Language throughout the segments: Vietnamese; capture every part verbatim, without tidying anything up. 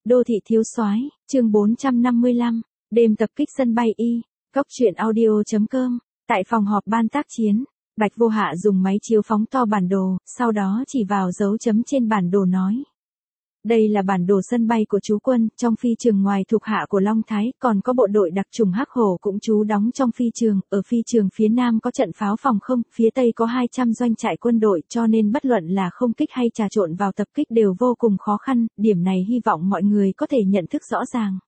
Đô thị thiếu soái, chương bốn trăm năm mươi lăm, đêm tập kích sân bay Y, Cóc truyện audio chấm com. Tại phòng họp ban tác chiến, Bạch Vô Hạ dùng máy chiếu phóng to bản đồ, sau đó chỉ vào dấu chấm trên bản đồ nói. Đây là bản đồ sân bay của chú quân, trong phi trường ngoài thuộc hạ của Long Thái, còn có bộ đội đặc trùng Hắc Hổ cũng trú đóng trong phi trường, ở phi trường phía nam có trận pháo phòng không, phía tây có hai trăm doanh trại quân đội, cho nên bất luận là không kích hay trà trộn vào tập kích đều vô cùng khó khăn, điểm này hy vọng mọi người có thể nhận thức rõ ràng.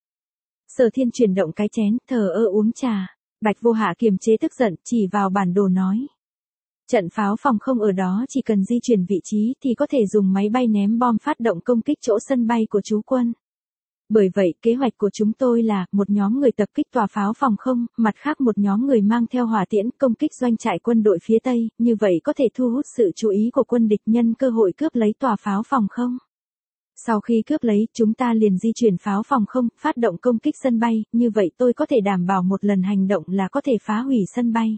Sở Thiên chuyển động cái chén, thờ ơ uống trà, Bạch Vô Hạ kiềm chế tức giận, chỉ vào bản đồ nói. Trận pháo phòng không ở đó chỉ cần di chuyển vị trí thì có thể dùng máy bay ném bom phát động công kích chỗ sân bay của chú quân. Bởi vậy, kế hoạch của chúng tôi là một nhóm người tập kích tòa pháo phòng không, mặt khác một nhóm người mang theo hỏa tiễn công kích doanh trại quân đội phía Tây, như vậy có thể thu hút sự chú ý của quân địch nhân cơ hội cướp lấy tòa pháo phòng không. Sau khi cướp lấy, chúng ta liền di chuyển pháo phòng không, phát động công kích sân bay, như vậy tôi có thể đảm bảo một lần hành động là có thể phá hủy sân bay.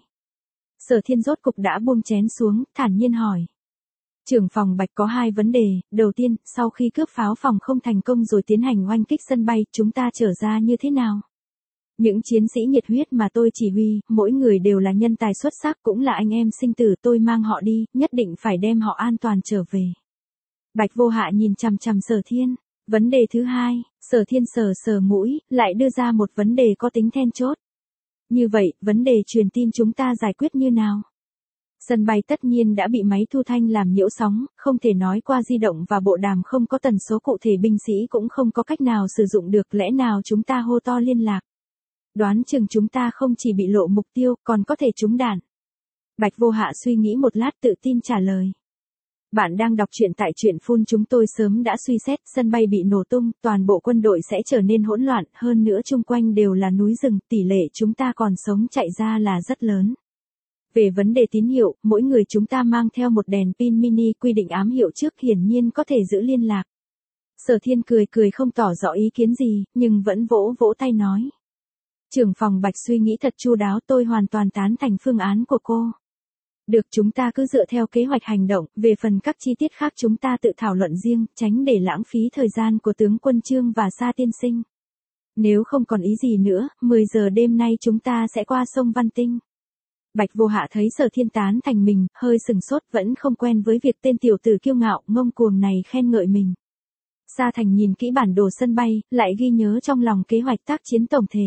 Sở Thiên rốt cục đã buông chén xuống, thản nhiên hỏi. Trưởng phòng Bạch có hai vấn đề, đầu tiên, sau khi cướp pháo phòng không thành công rồi tiến hành oanh kích sân bay, chúng ta trở ra như thế nào? Những chiến sĩ nhiệt huyết mà tôi chỉ huy, mỗi người đều là nhân tài xuất sắc cũng là anh em sinh tử, tôi mang họ đi, nhất định phải đem họ an toàn trở về. Bạch Vô Hạ nhìn chằm chằm Sở Thiên. Vấn đề thứ hai, Sở Thiên sờ sờ mũi, lại đưa ra một vấn đề có tính then chốt. Như vậy, vấn đề truyền tin chúng ta giải quyết như nào? Sân bay tất nhiên đã bị máy thu thanh làm nhiễu sóng, không thể nói qua di động và bộ đàm không có tần số cụ thể, binh sĩ cũng không có cách nào sử dụng được, lẽ nào chúng ta hô to liên lạc? Đoán chừng chúng ta không chỉ bị lộ mục tiêu, còn có thể trúng đạn. Bạch Vô Hạ suy nghĩ một lát tự tin trả lời. Bạn đang đọc truyện tại truyện phun, chúng tôi sớm đã suy xét, sân bay bị nổ tung, toàn bộ quân đội sẽ trở nên hỗn loạn, hơn nữa chung quanh đều là núi rừng, tỷ lệ chúng ta còn sống chạy ra là rất lớn. Về vấn đề tín hiệu, mỗi người chúng ta mang theo một đèn pin mini, quy định ám hiệu trước, hiển nhiên có thể giữ liên lạc. Sở Thiên cười cười không tỏ rõ ý kiến gì, nhưng vẫn vỗ vỗ tay nói. Trưởng phòng Bạch suy nghĩ thật chu đáo, tôi hoàn toàn tán thành phương án của cô. Được, chúng ta cứ dựa theo kế hoạch hành động, về phần các chi tiết khác chúng ta tự thảo luận riêng, tránh để lãng phí thời gian của tướng quân Trương và Sa tiên sinh. Nếu không còn ý gì nữa, mười giờ đêm nay chúng ta sẽ qua sông Văn Tinh. Bạch Vô Hạ thấy Sở Thiên tán thành mình, hơi sừng sốt, vẫn không quen với việc tên tiểu tử kiêu ngạo, ngông cuồng này khen ngợi mình. Sa Thành nhìn kỹ bản đồ sân bay, lại ghi nhớ trong lòng kế hoạch tác chiến tổng thể.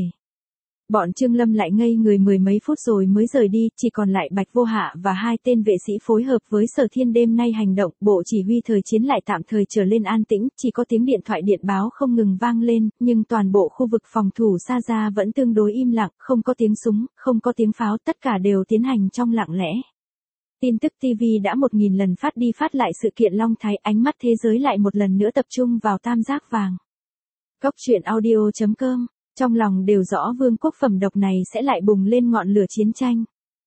Bọn Trương Lâm lại ngây người mười mấy phút rồi mới rời đi, chỉ còn lại Bạch Vô Hạ và hai tên vệ sĩ phối hợp với Sở Thiên đêm nay hành động, bộ chỉ huy thời chiến lại tạm thời trở lên an tĩnh, chỉ có tiếng điện thoại điện báo không ngừng vang lên, nhưng toàn bộ khu vực phòng thủ xa ra vẫn tương đối im lặng, không có tiếng súng, không có tiếng pháo, tất cả đều tiến hành trong lặng lẽ. Tin tức ti vi đã một nghìn lần phát đi phát lại sự kiện Long Thái, ánh mắt thế giới lại một lần nữa tập trung vào tam giác vàng. Cóc truyện audio chấm com. Trong lòng đều rõ vương quốc phẩm độc này sẽ lại bùng lên ngọn lửa chiến tranh.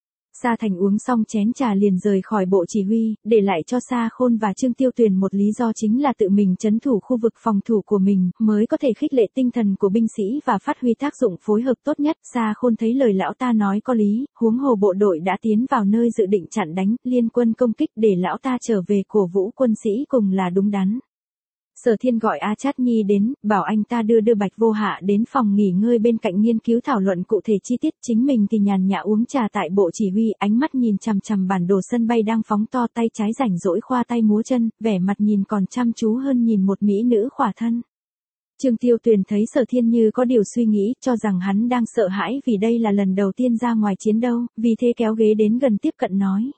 Sa Thành uống xong chén trà liền rời khỏi bộ chỉ huy, để lại cho Sa Khôn và Trương Tiêu Tuyền một lý do, chính là tự mình trấn thủ khu vực phòng thủ của mình, mới có thể khích lệ tinh thần của binh sĩ và phát huy tác dụng phối hợp tốt nhất. Sa Khôn thấy lời lão ta nói có lý, huống hồ bộ đội đã tiến vào nơi dự định chặn đánh, liên quân công kích, để lão ta trở về cổ vũ quân sĩ cùng là đúng đắn. Sở Thiên gọi A Chát Nhi đến, bảo anh ta đưa đưa Bạch Vô Hạ đến phòng nghỉ ngơi bên cạnh nghiên cứu thảo luận cụ thể chi tiết, chính mình thì nhàn nhã uống trà tại bộ chỉ huy, ánh mắt nhìn chằm chằm bản đồ sân bay đang phóng to, tay trái rảnh rỗi khoa tay múa chân, vẻ mặt nhìn còn chăm chú hơn nhìn một mỹ nữ khỏa thân. Trương Tiêu Tuyền thấy Sở Thiên như có điều suy nghĩ, cho rằng hắn đang sợ hãi vì đây là lần đầu tiên ra ngoài chiến đấu, vì thế kéo ghế đến gần tiếp cận nói.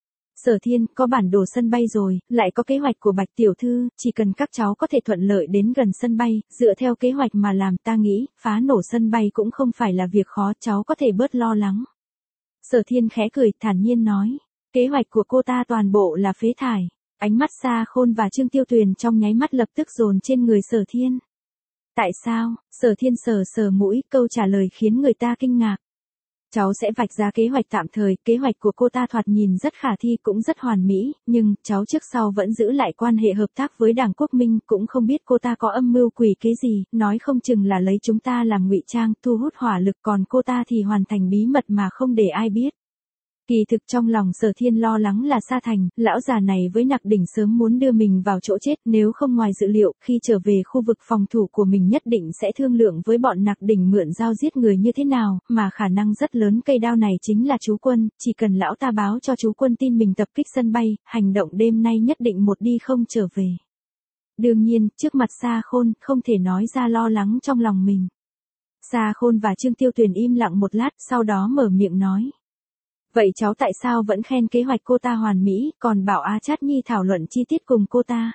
Sở Thiên, có bản đồ sân bay rồi, lại có kế hoạch của Bạch tiểu thư, chỉ cần các cháu có thể thuận lợi đến gần sân bay, dựa theo kế hoạch mà làm, ta nghĩ, phá nổ sân bay cũng không phải là việc khó, cháu có thể bớt lo lắng. Sở Thiên khẽ cười, thản nhiên nói, kế hoạch của cô ta toàn bộ là phế thải. Ánh mắt Sa Khôn và Trương Tiêu Tuyền trong nháy mắt lập tức dồn trên người Sở Thiên. Tại sao? Sở Thiên sờ sờ mũi, câu trả lời khiến người ta kinh ngạc. Cháu sẽ vạch ra kế hoạch tạm thời, kế hoạch của cô ta thoạt nhìn rất khả thi cũng rất hoàn mỹ, nhưng cháu trước sau vẫn giữ lại quan hệ hợp tác với Đảng Quốc Minh, cũng không biết cô ta có âm mưu quỷ kế gì, nói không chừng là lấy chúng ta làm ngụy trang, thu hút hỏa lực, còn cô ta thì hoàn thành bí mật mà không để ai biết. Kỳ thực trong lòng Sở Thiên lo lắng là Sa Thành, lão già này với Nặc Đỉnh sớm muốn đưa mình vào chỗ chết, nếu không ngoài dự liệu, khi trở về khu vực phòng thủ của mình nhất định sẽ thương lượng với bọn Nặc Đỉnh mượn dao giết người như thế nào, mà khả năng rất lớn cây đao này chính là chú Quân, chỉ cần lão ta báo cho chú Quân tin mình tập kích sân bay, hành động đêm nay nhất định một đi không trở về. Đương nhiên, trước mặt Sa Khôn, không thể nói ra lo lắng trong lòng mình. Sa Khôn và Trương Tiêu Tuyền im lặng một lát, sau đó mở miệng nói. Vậy cháu tại sao vẫn khen kế hoạch cô ta hoàn mỹ, còn bảo A Chát Nhi thảo luận chi tiết cùng cô ta?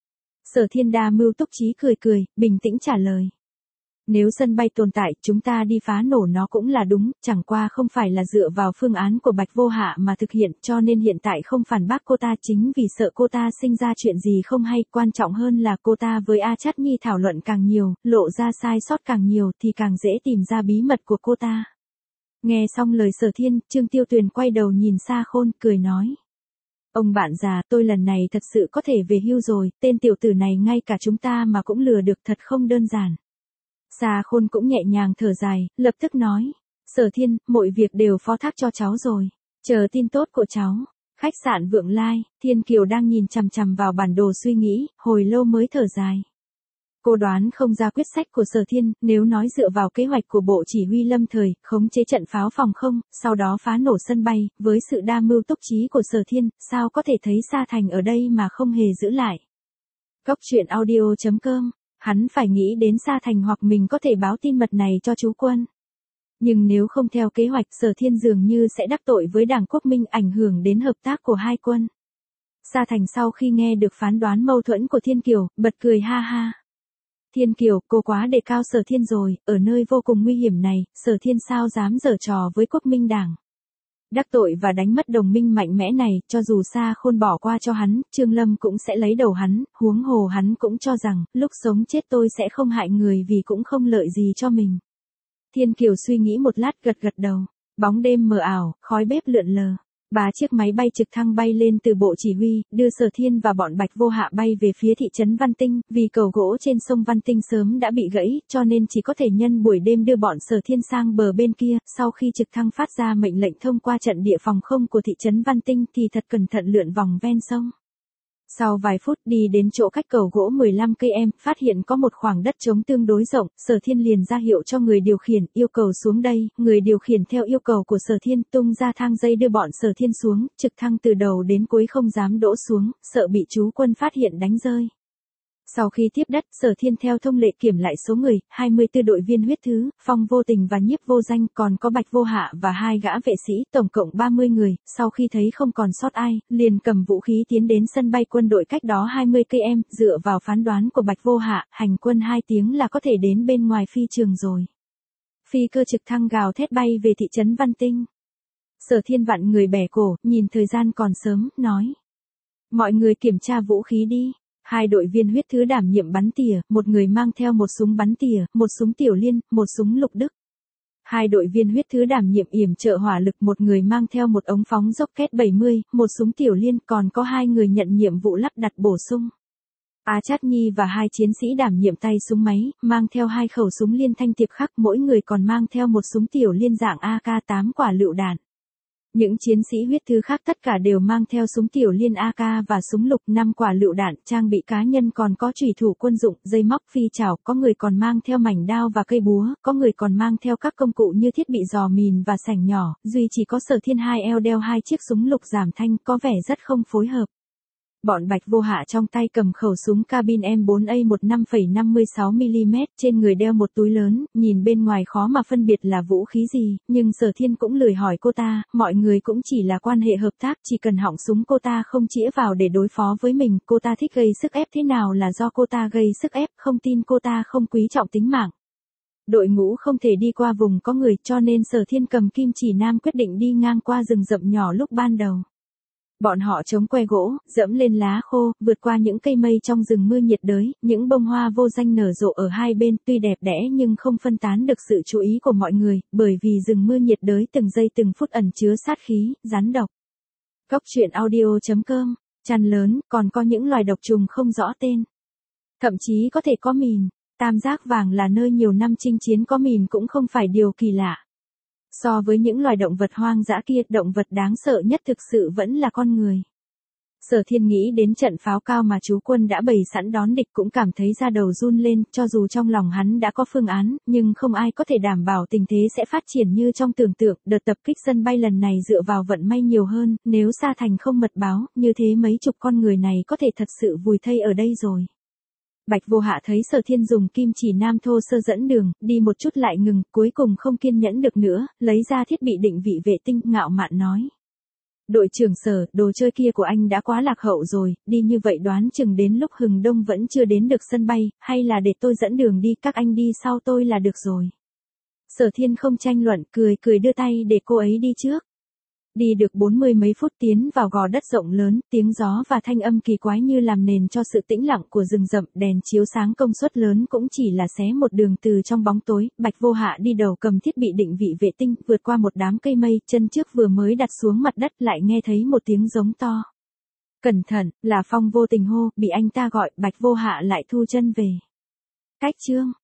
Sở Thiên đa mưu túc trí cười cười, bình tĩnh trả lời. Nếu sân bay tồn tại, chúng ta đi phá nổ nó cũng là đúng, chẳng qua không phải là dựa vào phương án của Bạch Vô Hạ mà thực hiện, cho nên hiện tại không phản bác cô ta chính vì sợ cô ta sinh ra chuyện gì không hay, quan trọng hơn là cô ta với A Chát Nhi thảo luận càng nhiều, lộ ra sai sót càng nhiều thì càng dễ tìm ra bí mật của cô ta. Nghe xong lời Sở Thiên, Trương Tiêu Tuyền quay đầu nhìn Sa Khôn, cười nói. Ông bạn già, tôi lần này thật sự có thể về hưu rồi, tên tiểu tử này ngay cả chúng ta mà cũng lừa được, thật không đơn giản. Sa Khôn cũng nhẹ nhàng thở dài, lập tức nói. Sở Thiên, mọi việc đều phó thác cho cháu rồi. Chờ tin tốt của cháu. Khách sạn Vượng Lai, Thiên Kiều đang nhìn chằm chằm vào bản đồ suy nghĩ, hồi lâu mới thở dài. Cô đoán không ra quyết sách của Sở Thiên, nếu nói dựa vào kế hoạch của Bộ Chỉ huy Lâm Thời, khống chế trận pháo phòng không, sau đó phá nổ sân bay, với sự đa mưu túc trí của Sở Thiên, sao có thể thấy Sa Thành ở đây mà không hề giữ lại. Cốc truyện audio chấm com, hắn phải nghĩ đến Sa Thành hoặc mình có thể báo tin mật này cho chú Quân. Nhưng nếu không theo kế hoạch, Sở Thiên dường như sẽ đắc tội với Đảng Quốc Minh, ảnh hưởng đến hợp tác của hai quân. Sa Thành sau khi nghe được phán đoán mâu thuẫn của Thiên Kiều, bật cười ha ha. Thiên Kiều, cô quá đề cao Sở Thiên rồi, ở nơi vô cùng nguy hiểm này, Sở Thiên sao dám giở trò với Quốc Minh Đảng. Đắc tội và đánh mất đồng minh mạnh mẽ này, cho dù Sa Khôn bỏ qua cho hắn, Trương Lâm cũng sẽ lấy đầu hắn, huống hồ hắn cũng cho rằng, lúc sống chết tôi sẽ không hại người vì cũng không lợi gì cho mình. Thiên Kiều suy nghĩ một lát, gật gật đầu. Bóng đêm mờ ảo, khói bếp lượn lờ. Ba chiếc máy bay trực thăng bay lên từ Bộ Chỉ huy, đưa Sở Thiên và bọn Bạch Vô Hạ bay về phía thị trấn Văn Tinh, vì cầu gỗ trên sông Văn Tinh sớm đã bị gãy, cho nên chỉ có thể nhân buổi đêm đưa bọn Sở Thiên sang bờ bên kia, sau khi trực thăng phát ra mệnh lệnh thông qua trận địa phòng không của thị trấn Văn Tinh thì thật cẩn thận lượn vòng ven sông. Sau vài phút đi đến chỗ cách cầu gỗ mười lăm cây em, phát hiện có một khoảng đất trống tương đối rộng, Sở Thiên liền ra hiệu cho người điều khiển, yêu cầu xuống đây, người điều khiển theo yêu cầu của Sở Thiên, tung ra thang dây đưa bọn Sở Thiên xuống, trực thăng từ đầu đến cuối không dám đỗ xuống, sợ bị chú Quân phát hiện đánh rơi. Sau khi tiếp đất, Sở Thiên theo thông lệ kiểm lại số người, hai mươi tư đội viên huyết thứ, Phong Vô Tình và Nhiếp Vô Danh, còn có Bạch Vô Hạ và hai gã vệ sĩ, tổng cộng ba mươi người, sau khi thấy không còn sót ai, liền cầm vũ khí tiến đến sân bay quân đội cách đó hai mươi cây em, dựa vào phán đoán của Bạch Vô Hạ, hành quân hai tiếng là có thể đến bên ngoài phi trường rồi. Phi cơ trực thăng gào thét bay về thị trấn Văn Tinh. Sở Thiên vặn người bẻ cổ, nhìn thời gian còn sớm, nói. Mọi người kiểm tra vũ khí đi. Hai đội viên huyết thứ đảm nhiệm bắn tỉa, một người mang theo một súng bắn tỉa, một súng tiểu liên, một súng lục đức. Hai đội viên huyết thứ đảm nhiệm yểm trợ hỏa lực, một người mang theo một ống phóng rocket bảy mươi, một súng tiểu liên, còn có hai người nhận nhiệm vụ lắp đặt bổ sung. A Chát Nhi và hai chiến sĩ đảm nhiệm tay súng máy, mang theo hai khẩu súng liên thanh tiệp khắc, mỗi người còn mang theo một súng tiểu liên dạng A K tám quả lựu đạn. Những chiến sĩ huyết thứ khác tất cả đều mang theo súng tiểu liên A K và súng lục, năm quả lựu đạn, trang bị cá nhân còn có chủy thủ quân dụng, dây móc, phi chảo, có người còn mang theo mảnh đao và cây búa, có người còn mang theo các công cụ như thiết bị dò mìn và sảnh nhỏ, duy chỉ có Sở Thiên hai eo đeo hai chiếc súng lục giảm thanh, có vẻ rất không phối hợp. Bọn Bạch Vô Hạ trong tay cầm khẩu súng cabin M bốn A một năm phẩy năm mươi sáu mi li mét, trên người đeo một túi lớn, nhìn bên ngoài khó mà phân biệt là vũ khí gì, nhưng Sở Thiên cũng lười hỏi cô ta, mọi người cũng chỉ là quan hệ hợp tác, chỉ cần họng súng cô ta không chĩa vào để đối phó với mình, cô ta thích gây sức ép thế nào là do cô ta gây sức ép, không tin cô ta không quý trọng tính mạng. Đội ngũ không thể đi qua vùng có người, cho nên Sở Thiên cầm kim chỉ nam quyết định đi ngang qua rừng rậm nhỏ lúc ban đầu. Bọn họ chống que gỗ, dẫm lên lá khô, vượt qua những cây mây trong rừng mưa nhiệt đới, những bông hoa vô danh nở rộ ở hai bên, tuy đẹp đẽ nhưng không phân tán được sự chú ý của mọi người, bởi vì rừng mưa nhiệt đới từng giây từng phút ẩn chứa sát khí, rắn độc. Cốc truyện audio chấm com, chăn lớn, còn có những loài độc trùng không rõ tên. Thậm chí có thể có mìn, tam giác vàng là nơi nhiều năm chinh chiến có mìn cũng không phải điều kỳ lạ. So với những loài động vật hoang dã kia, động vật đáng sợ nhất thực sự vẫn là con người. Sở Thiên nghĩ đến trận pháo cao mà chú quân đã bày sẵn đón địch cũng cảm thấy da đầu run lên, cho dù trong lòng hắn đã có phương án, nhưng không ai có thể đảm bảo tình thế sẽ phát triển như trong tưởng tượng. Đợt tập kích sân bay lần này dựa vào vận may nhiều hơn, nếu Sa Thành không mật báo, như thế mấy chục con người này có thể thật sự vùi thây ở đây rồi. Bạch Vô Hạ thấy Sở Thiên dùng kim chỉ nam thô sơ dẫn đường, đi một chút lại ngừng, cuối cùng không kiên nhẫn được nữa, lấy ra thiết bị định vị vệ tinh, ngạo mạn nói. Đội trưởng Sở, đồ chơi kia của anh đã quá lạc hậu rồi, đi như vậy đoán chừng đến lúc hừng đông vẫn chưa đến được sân bay, hay là để tôi dẫn đường đi, các anh đi sau tôi là được rồi. Sở Thiên không tranh luận, cười cười đưa tay để cô ấy đi trước. Đi được bốn mươi mấy phút tiến vào gò đất rộng lớn, tiếng gió và thanh âm kỳ quái như làm nền cho sự tĩnh lặng của rừng rậm, đèn chiếu sáng công suất lớn cũng chỉ là xé một đường từ trong bóng tối. Bạch Vô Hạ đi đầu cầm thiết bị định vị vệ tinh, vượt qua một đám cây mây, chân trước vừa mới đặt xuống mặt đất lại nghe thấy một tiếng giống to. Cẩn thận, là Phong vô tình hô, bị anh ta gọi, Bạch Vô Hạ lại thu chân về. Cách chương